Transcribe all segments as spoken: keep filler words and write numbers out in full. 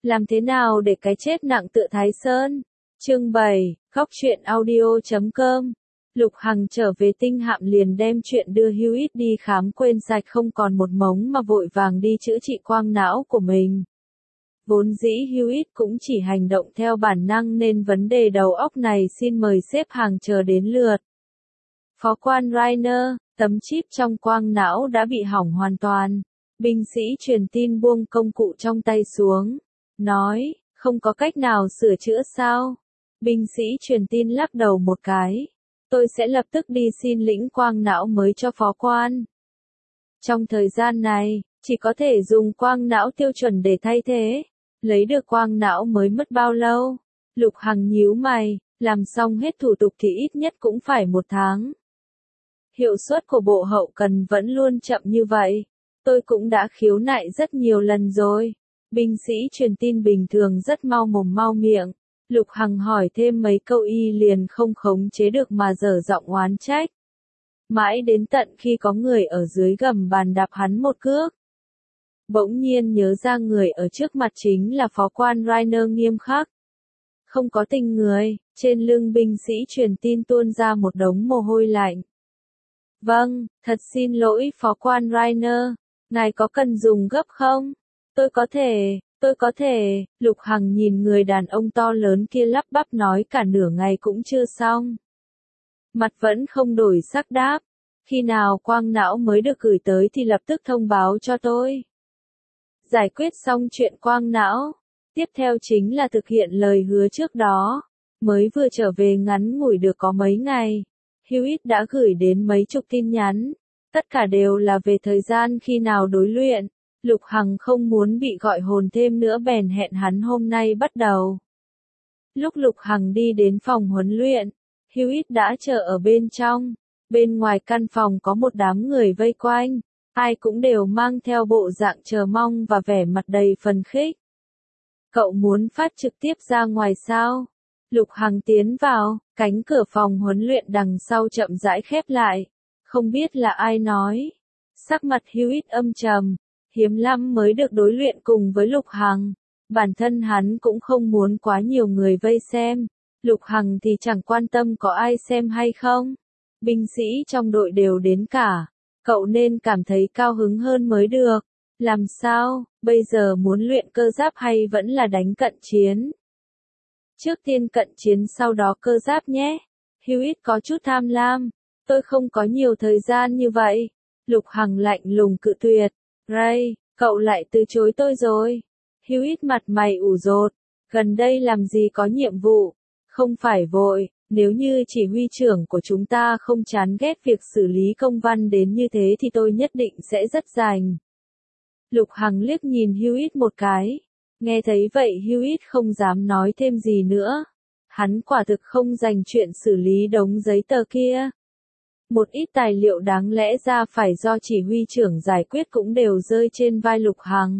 Làm thế nào để cái chết nặng tựa Thái Sơn? Chương bảy, góc truyện audio chấm com. Lục Hằng trở về tinh hạm liền đem chuyện đưa Hughes đi khám quên sạch không còn một mống mà vội vàng đi chữa trị quang não của mình. Vốn dĩ Hughes cũng chỉ hành động theo bản năng nên vấn đề đầu óc này xin mời xếp hàng chờ đến lượt. Phó quan Rainer, tấm chip trong quang não đã bị hỏng hoàn toàn. Binh sĩ truyền tin buông công cụ trong tay xuống. Nói, không có cách nào sửa chữa sao? Binh sĩ truyền tin lắc đầu một cái. Tôi sẽ lập tức đi xin lĩnh quang não mới cho phó quan. Trong thời gian này, chỉ có thể dùng quang não tiêu chuẩn để thay thế. Lấy được quang não mới mất bao lâu? Lục Hằng nhíu mày, làm xong hết thủ tục thì ít nhất cũng phải một tháng. Hiệu suất của bộ hậu cần vẫn luôn chậm như vậy. Tôi cũng đã khiếu nại rất nhiều lần rồi. Binh sĩ truyền tin bình thường rất mau mồm mau miệng. Lục Hằng hỏi thêm mấy câu y liền không khống chế được mà dở giọng oán trách. Mãi đến tận khi có người ở dưới gầm bàn đạp hắn một cước. Bỗng nhiên nhớ ra người ở trước mặt chính là phó quan Rainer nghiêm khắc. Không có tình người, trên lưng binh sĩ truyền tin tuôn ra một đống mồ hôi lạnh. Vâng, thật xin lỗi phó quan Rainer, ngài có cần dùng gấp không? Tôi có thể, tôi có thể, Lục Hằng nhìn người đàn ông to lớn kia lắp bắp nói cả nửa ngày cũng chưa xong. Mặt vẫn không đổi sắc đáp, khi nào quang não mới được gửi tới thì lập tức thông báo cho tôi. Giải quyết xong chuyện quang não, tiếp theo chính là thực hiện lời hứa trước đó, mới vừa trở về ngắn ngủi được có mấy ngày. Hughes đã gửi đến mấy chục tin nhắn, tất cả đều là về thời gian khi nào đối luyện. Lục Hằng không muốn bị gọi hồn thêm nữa bèn hẹn hắn hôm nay bắt đầu. Lúc Lục Hằng đi đến phòng huấn luyện, Hughes đã chờ ở bên trong. Bên ngoài căn phòng có một đám người vây quanh, ai cũng đều mang theo bộ dạng chờ mong và vẻ mặt đầy phấn khích. Cậu muốn phát trực tiếp ra ngoài sao? Lục Hằng tiến vào, cánh cửa phòng huấn luyện đằng sau chậm rãi khép lại. Không biết là ai nói. Sắc mặt Hughes âm trầm, hiếm lắm mới được đối luyện cùng với Lục Hằng. Bản thân hắn cũng không muốn quá nhiều người vây xem. Lục Hằng thì chẳng quan tâm có ai xem hay không. Binh sĩ trong đội đều đến cả. Cậu nên cảm thấy cao hứng hơn mới được. Làm sao, bây giờ muốn luyện cơ giáp hay vẫn là đánh cận chiến? Trước tiên cận chiến sau đó cơ giáp nhé. Hughes có chút tham lam. Tôi không có nhiều thời gian như vậy. Lục Hằng lạnh lùng cự tuyệt. Ray, cậu lại từ chối tôi rồi. Hughes mặt mày ủ rột. Gần đây làm gì có nhiệm vụ. Không phải vội, nếu như chỉ huy trưởng của chúng ta không chán ghét việc xử lý công văn đến như thế thì tôi nhất định sẽ rất rành. Lục Hằng liếc nhìn Hughes một cái. Nghe thấy vậy Hughes không dám nói thêm gì nữa. Hắn quả thực không dành chuyện xử lý đống giấy tờ kia. Một ít tài liệu đáng lẽ ra phải do chỉ huy trưởng giải quyết cũng đều rơi trên vai Lục Hằng.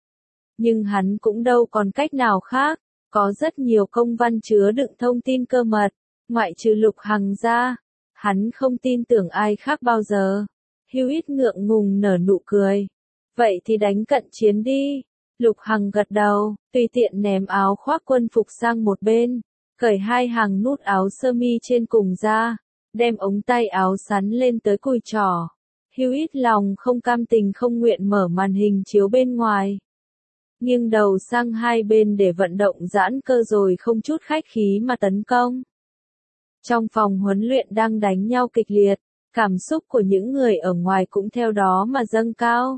Nhưng hắn cũng đâu còn cách nào khác. Có rất nhiều công văn chứa đựng thông tin cơ mật. Ngoại trừ Lục Hằng ra, hắn không tin tưởng ai khác bao giờ. Hughes ngượng ngùng nở nụ cười. Vậy thì đánh cận chiến đi. Lục Hằng gật đầu, tùy tiện ném áo khoác quân phục sang một bên, cởi hai hàng nút áo sơ mi trên cùng ra, đem ống tay áo sắn lên tới cùi trỏ. Hughes lòng không cam tình không nguyện mở màn hình chiếu bên ngoài. Nghiêng đầu sang hai bên để vận động giãn cơ rồi không chút khách khí mà tấn công. Trong phòng huấn luyện đang đánh nhau kịch liệt, cảm xúc của những người ở ngoài cũng theo đó mà dâng cao.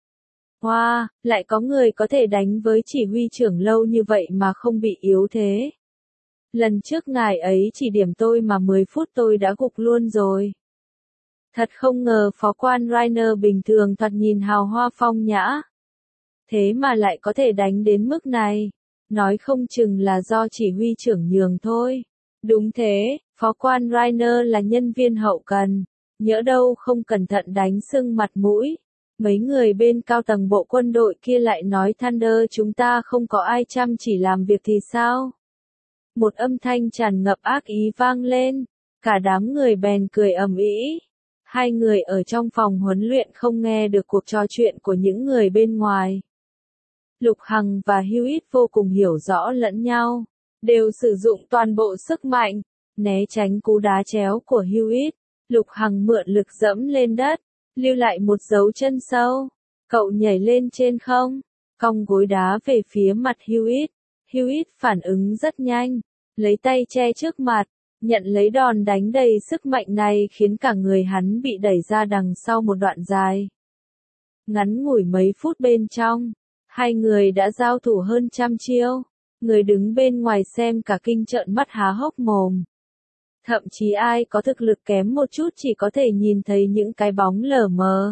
Hoa, wow, lại có người có thể đánh với chỉ huy trưởng lâu như vậy mà không bị yếu thế. Lần trước ngài ấy chỉ điểm tôi mà mười phút tôi đã gục luôn rồi. Thật không ngờ phó quan Rainer bình thường thoạt nhìn hào hoa phong nhã. Thế mà lại có thể đánh đến mức này. Nói không chừng là do chỉ huy trưởng nhường thôi. Đúng thế, phó quan Rainer là nhân viên hậu cần. Nhỡ đâu không cẩn thận đánh sưng mặt mũi. Mấy người bên cao tầng bộ quân đội kia lại nói Thunder chúng ta không có ai chăm chỉ làm việc thì sao? Một âm thanh tràn ngập ác ý vang lên, cả đám người bèn cười ầm ĩ. Hai người ở trong phòng huấn luyện không nghe được cuộc trò chuyện của những người bên ngoài. Lục Hằng và Hewitt vô cùng hiểu rõ lẫn nhau, đều sử dụng toàn bộ sức mạnh, né tránh cú đá chéo của Hewitt. Lục Hằng mượn lực dẫm lên đất, lưu lại một dấu chân sâu. Cậu nhảy lên trên không, cong gối đá về phía mặt Hewitt. Hewitt phản ứng rất nhanh, lấy tay che trước mặt, nhận lấy đòn đánh đầy sức mạnh này khiến cả người hắn bị đẩy ra đằng sau một đoạn dài. Ngắn ngủi mấy phút bên trong, hai người đã giao thủ hơn trăm chiêu, người đứng bên ngoài xem cả kinh trợn mắt há hốc mồm. Thậm chí ai có thực lực kém một chút chỉ có thể nhìn thấy những cái bóng lờ mờ.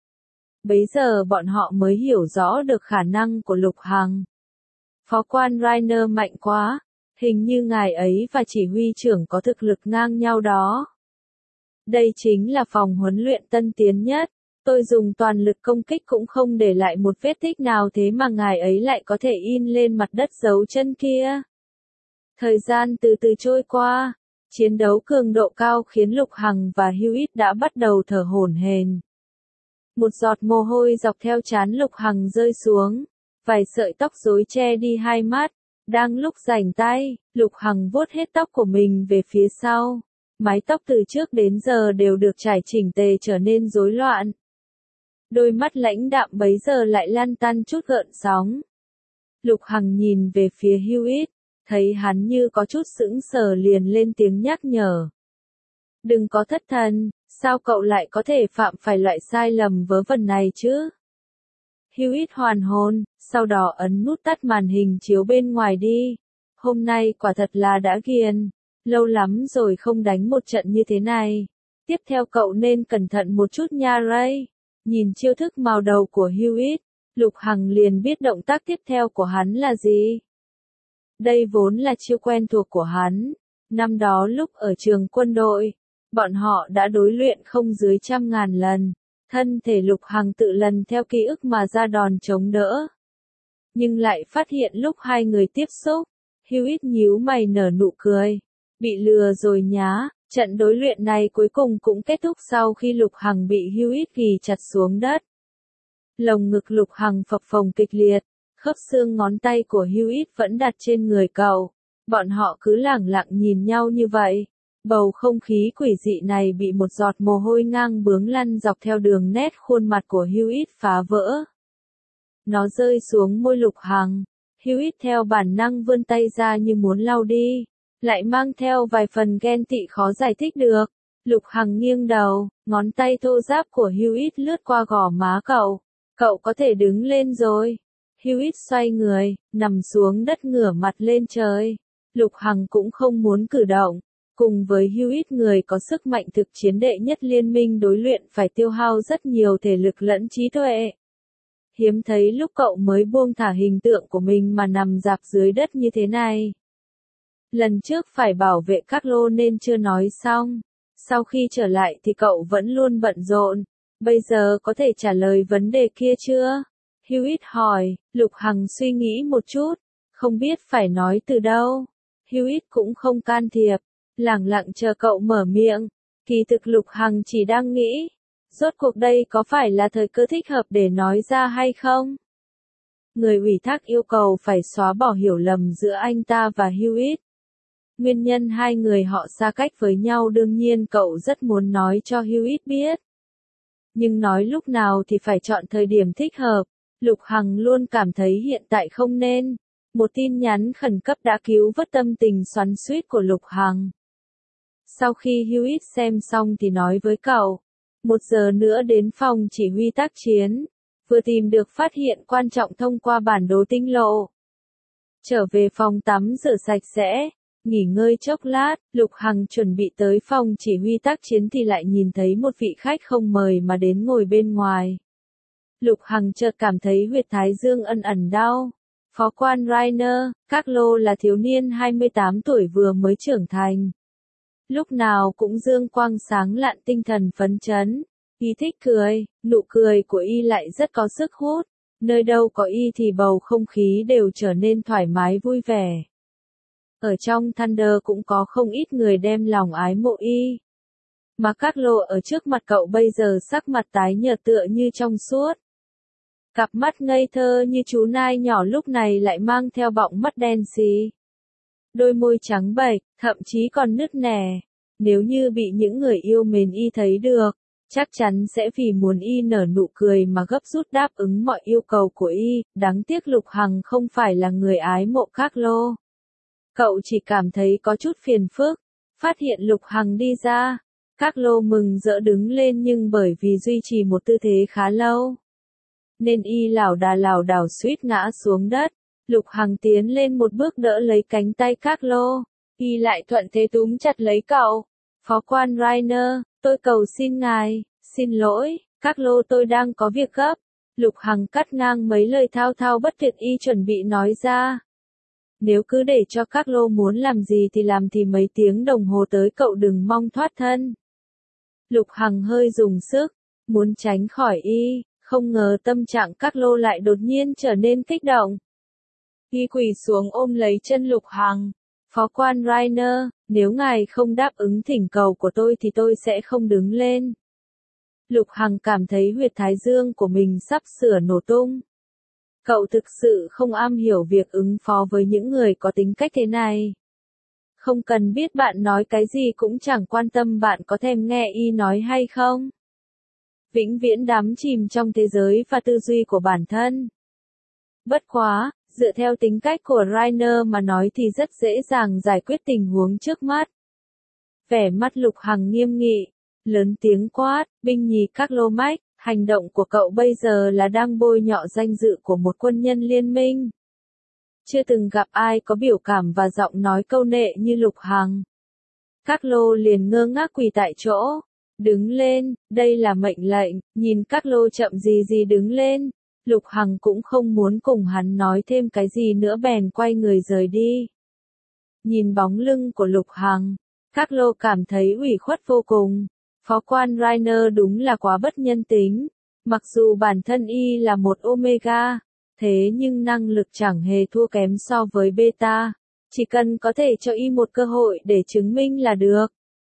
Bấy giờ bọn họ mới hiểu rõ được khả năng của Lục Hằng. Phó quan Rainer mạnh quá, hình như ngài ấy và chỉ huy trưởng có thực lực ngang nhau đó. Đây chính là phòng huấn luyện tân tiến nhất, tôi dùng toàn lực công kích cũng không để lại một vết tích nào thế mà ngài ấy lại có thể in lên mặt đất dấu chân kia. Thời gian từ từ trôi qua, chiến đấu cường độ cao khiến Lục Hằng và Hewitt đã bắt đầu thở hổn hển. Một giọt mồ hôi dọc theo trán Lục Hằng rơi xuống, vài sợi tóc rối che đi hai mắt. Đang lúc rảnh tay, Lục Hằng vuốt hết tóc của mình về phía sau. Mái tóc từ trước đến giờ đều được trải chỉnh tề trở nên rối loạn. Đôi mắt lãnh đạm bấy giờ lại lăn tăn chút gợn sóng. Lục Hằng nhìn về phía Hewitt, thấy hắn như có chút sững sờ liền lên tiếng nhắc nhở. Đừng có thất thần, sao cậu lại có thể phạm phải loại sai lầm vớ vẩn này chứ? Hewitt hoàn hồn, sau đó ấn nút tắt màn hình chiếu bên ngoài đi. Hôm nay quả thật là đã ghiền, lâu lắm rồi không đánh một trận như thế này. Tiếp theo cậu nên cẩn thận một chút nha Ray. Nhìn chiêu thức màu đầu của Hewitt, Lục Hằng liền biết động tác tiếp theo của hắn là gì. Đây vốn là chiêu quen thuộc của hắn. Năm đó lúc ở trường quân đội, bọn họ đã đối luyện không dưới trăm ngàn lần. Thân thể Lục Hằng tự lần theo ký ức mà ra đòn chống đỡ. Nhưng lại phát hiện lúc hai người tiếp xúc, Hewitt nhíu mày nở nụ cười. Bị lừa rồi nhá, trận đối luyện này cuối cùng cũng kết thúc sau khi Lục Hằng bị Hewitt ghì chặt xuống đất. Lồng ngực Lục Hằng phập phồng kịch liệt, khớp xương ngón tay của Hewitt vẫn đặt trên người cậu. Bọn họ cứ lẳng lặng nhìn nhau như vậy. Bầu không khí quỷ dị này bị một giọt mồ hôi ngang bướng lăn dọc theo đường nét khuôn mặt của Hewitt phá vỡ. Nó rơi xuống môi Lục Hằng. Hewitt theo bản năng vươn tay ra như muốn lau đi, lại mang theo vài phần ghen tị khó giải thích được. Lục Hằng nghiêng đầu, ngón tay thô ráp của Hewitt lướt qua gò má cậu. Cậu có thể đứng lên rồi. Hewitt xoay người, nằm xuống đất ngửa mặt lên trời. Lục Hằng cũng không muốn cử động. Cùng với Hewitt người có sức mạnh thực chiến đệ nhất liên minh đối luyện phải tiêu hao rất nhiều thể lực lẫn trí tuệ. Hiếm thấy lúc cậu mới buông thả hình tượng của mình mà nằm rạp dưới đất như thế này. Lần trước phải bảo vệ các lô nên chưa nói xong. Sau khi trở lại thì cậu vẫn luôn bận rộn. Bây giờ có thể trả lời vấn đề kia chưa? Hewitt hỏi. Lục Hằng suy nghĩ một chút. Không biết phải nói từ đâu. Hewitt cũng không can thiệp. Lẳng lặng chờ cậu mở miệng. Kỳ thực Lục Hằng chỉ đang nghĩ. Rốt cuộc đây có phải là thời cơ thích hợp để nói ra hay không? Người ủy thác yêu cầu phải xóa bỏ hiểu lầm giữa anh ta và Hewitt. Nguyên nhân hai người họ xa cách với nhau đương nhiên cậu rất muốn nói cho Hewitt biết. Nhưng nói lúc nào thì phải chọn thời điểm thích hợp. Lục Hằng luôn cảm thấy hiện tại không nên. Một tin nhắn khẩn cấp đã cứu vớt tâm tình xoắn xuýt của Lục Hằng. Sau khi Hewitt xem xong thì nói với cậu. Một giờ nữa đến phòng chỉ huy tác chiến. Vừa tìm được phát hiện quan trọng thông qua bản đồ tinh lộ. Trở về phòng tắm rửa sạch sẽ. Nghỉ ngơi chốc lát, Lục Hằng chuẩn bị tới phòng chỉ huy tác chiến thì lại nhìn thấy một vị khách không mời mà đến ngồi bên ngoài. Lục Hằng chợt cảm thấy huyệt thái dương ẩn ẩn đau. Phó quan Rainer, các lô là thiếu niên hai mươi tám tuổi vừa mới trưởng thành. Lúc nào cũng dương quang sáng lạn tinh thần phấn chấn. Y thích cười, nụ cười của Y lại rất có sức hút. Nơi đâu có Y thì bầu không khí đều trở nên thoải mái vui vẻ. Ở trong Thunder cũng có không ít người đem lòng ái mộ Y. Mà các lô ở trước mặt cậu bây giờ sắc mặt tái nhợt tựa như trong suốt. Cặp mắt ngây thơ như chú nai nhỏ lúc này lại mang theo bọng mắt đen xì. Đôi môi trắng bệch, thậm chí còn nứt nẻ. Nếu như bị những người yêu mến y thấy được, chắc chắn sẽ vì muốn y nở nụ cười mà gấp rút đáp ứng mọi yêu cầu của y. Đáng tiếc Lục Hằng không phải là người ái mộ Carlo. Cậu chỉ cảm thấy có chút phiền phức. Phát hiện Lục Hằng đi ra, Carlo mừng rỡ đứng lên, nhưng bởi vì duy trì một tư thế khá lâu, nên y lảo đà lảo đảo suýt ngã xuống đất. Lục Hằng tiến lên một bước đỡ lấy cánh tay Carlo. Y lại thuận thế túm chặt lấy cậu. Phó quan Rainer, tôi cầu xin ngài, xin lỗi, Carlo, tôi đang có việc gấp. Lục Hằng cắt ngang mấy lời thao thao bất tuyệt y chuẩn bị nói ra. Nếu cứ để cho Carlo muốn làm gì thì làm thì mấy tiếng đồng hồ tới cậu đừng mong thoát thân. Lục Hằng hơi dùng sức, muốn tránh khỏi y, không ngờ tâm trạng Carlo lại đột nhiên trở nên kích động. Y quỳ xuống ôm lấy chân Lục Hằng. Phó quan Rainer, nếu ngài không đáp ứng thỉnh cầu của tôi thì tôi sẽ không đứng lên. Lục Hằng cảm thấy huyệt thái dương của mình sắp sửa nổ tung. Cậu thực sự không am hiểu việc ứng phó với những người có tính cách thế này. Không cần biết bạn nói cái gì, cũng chẳng quan tâm bạn có thèm nghe y nói hay không. Vĩnh viễn đắm chìm trong thế giới và tư duy của bản thân. Bất quá, dựa theo tính cách của Rainer mà nói thì rất dễ dàng giải quyết tình huống trước mắt. Vẻ mắt Lục Hằng nghiêm nghị, lớn tiếng quát, binh nhì Carlo Max, hành động của cậu bây giờ là đang bôi nhọ danh dự của một quân nhân liên minh. Chưa từng gặp ai có biểu cảm và giọng nói câu nệ như Lục Hằng. Carlo liền ngơ ngác quỳ tại chỗ. Đứng lên, đây là mệnh lệnh. Nhìn Carlo chậm gì gì đứng lên. Lục Hằng cũng không muốn cùng hắn nói thêm cái gì nữa, bèn quay người rời đi. Nhìn bóng lưng của Lục Hằng, Carlo cảm thấy ủy khuất vô cùng. Phó quan Rainer đúng là quá bất nhân tính. Mặc dù bản thân y là một Omega, thế nhưng năng lực chẳng hề thua kém so với Beta. Chỉ cần có thể cho y một cơ hội để chứng minh là được.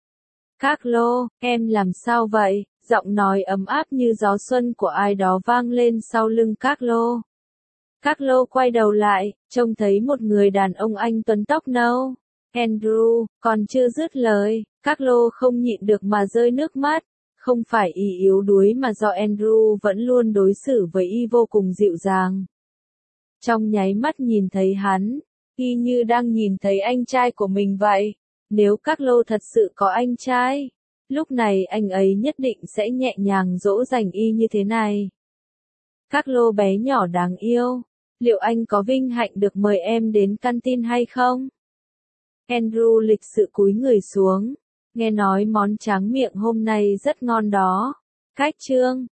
Carlo, em làm sao vậy? Giọng nói ấm áp như gió xuân của ai đó vang lên sau lưng Carlo. Carlo quay đầu lại, trông thấy một người đàn ông anh tuấn tóc nâu. Andrew, còn chưa dứt lời, Carlo không nhịn được mà rơi nước mắt. Không phải y yếu đuối mà do Andrew vẫn luôn đối xử với y vô cùng dịu dàng. Trong nháy mắt nhìn thấy hắn, y như đang nhìn thấy anh trai của mình vậy. Nếu Carlo thật sự có anh trai, lúc này anh ấy nhất định sẽ nhẹ nhàng dỗ dành y như thế này. Carlo bé nhỏ đáng yêu, liệu anh có vinh hạnh được mời em đến canteen hay không? Andrew lịch sự cúi người xuống, nghe nói món tráng miệng hôm nay rất ngon đó. Cách chương